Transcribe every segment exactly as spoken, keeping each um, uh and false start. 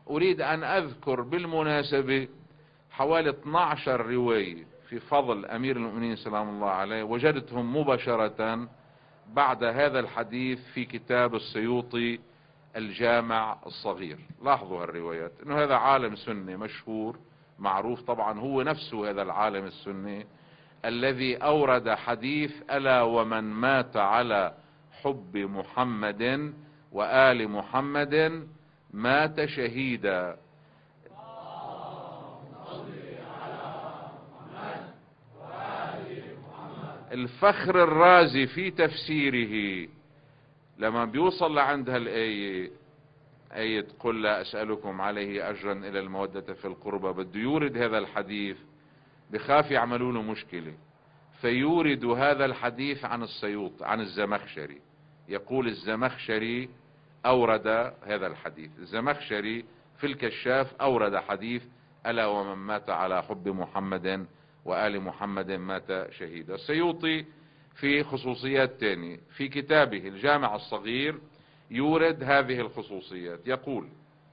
أريد أن أذكر بالمناسبة حوالي اثنتا عشرة رواية في فضل أمير المؤمنين سلام الله عليه، وجدتهم مباشرة بعد هذا الحديث في كتاب السيوطي الجامع الصغير. لاحظوا هالروايات، انه هذا عالم سني مشهور معروف، طبعا هو نفسه هذا العالم السني الذي أورد حديث ألا ومن مات على حب محمد وآل محمد مات شهيدا. الفخر الرازي في تفسيره لما بيوصل لعند هالآية، آية قل لا أسألكم عليه أجرا إلى المودة في القربى، بده يورد هذا الحديث، بخاف يعملوا له مشكلة، فيورد هذا الحديث عن السيوط عن الزمخشري. يقول الزمخشري أورد هذا الحديث، الزمخشري في الكشاف أورد حديث ألا ومن مات على حب محمد وآل محمد مات شهيدا. السيوطي في خصوصيات تانية في كتابه الجامع الصغير يورد هذه الخصوصيات. يقول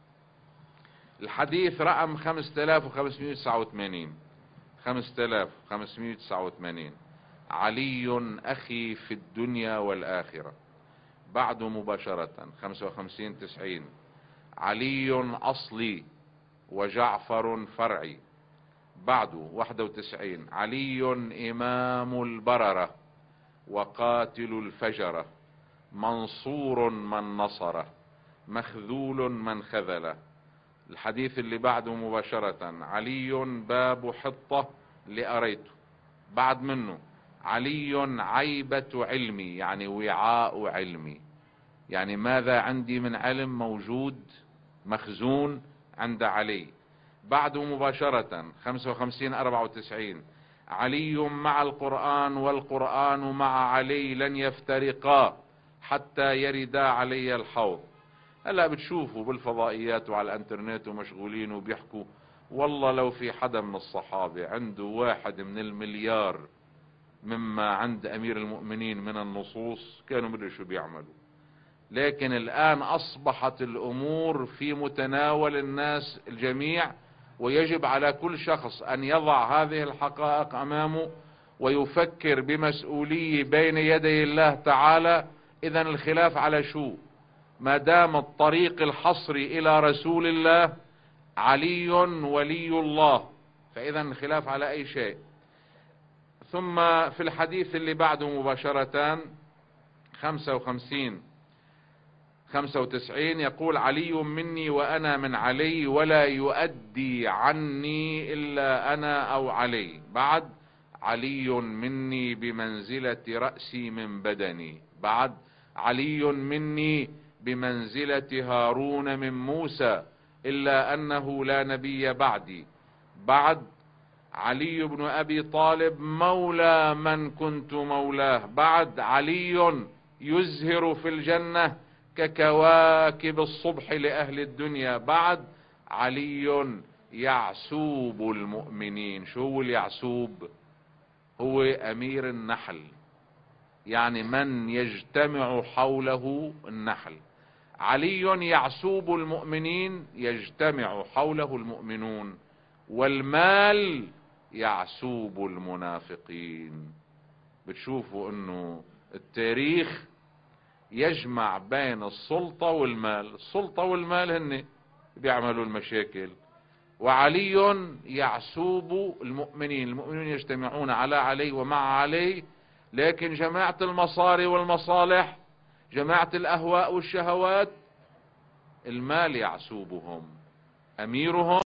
الحديث رقم خمسة آلاف وخمسمائة وتسعة وثمانين خمسة آلاف وخمسمائة وتسعة وثمانين علي أخي في الدنيا والآخرة. بعد مباشرة خمسة وخمسين تسعين علي أصلي وجعفر فرعي. بعد واحد وتسعين علي إمام البررة وقاتل الفجرة منصور من نصره مخذول من خذله. الحديث اللي بعده مباشرة علي باب حطة لأريته. بعد منه علي عيبة علمي، يعني وعاء علمي، يعني ماذا عندي من علم موجود مخزون عند علي. بعده مباشرة خمسة وخمسين أربعة وتسعين علي مع القرآن والقرآن مع علي لن يفترقا حتى يردا علي الحوض. هلا بتشوفوا بالفضائيات وعلى الانترنت ومشغولين وبيحكوا والله لو في حدا من الصحابة عنده واحد من المليار مما عند امير المؤمنين من النصوص كانوا مدري شو بيعملوا. لكن الان اصبحت الامور في متناول الناس الجميع، ويجب على كل شخص ان يضع هذه الحقائق امامه ويفكر بمسؤولية بين يدي الله تعالى. اذا الخلاف على شو؟ ما دام الطريق الحصري الى رسول الله علي ولي الله، فاذا الخلاف على اي شيء. ثم في الحديث اللي بعده مباشرة خمسة وخمسين خمسة وتسعين يقول علي مني وانا من علي ولا يؤدي عني الا انا او علي. بعد علي مني بمنزلة رأسي من بدني. بعد علي مني بمنزلة هارون من موسى إلا أنه لا نبي بعدي. بعد علي بن أبي طالب مولى من كنت مولاه. بعد علي يزهر في الجنة ككواكب الصبح لأهل الدنيا. بعد علي يعسوب المؤمنين. شو هو اليعسوب؟ هو أمير النحل، يعني من يجتمع حوله النحل. علي يعسوب المؤمنين، يجتمع حوله المؤمنون. والمال يعسوب المنافقين. بتشوفوا انه التاريخ يجمع بين السلطة والمال. السلطة والمال هن بيعملوا المشاكل، وعلي يعسوب المؤمنين. المؤمنين يجتمعون على علي ومع علي، لكن جماعة المصاري والمصالح، جماعة الأهواء والشهوات، المال يعسوبهم. أميرهم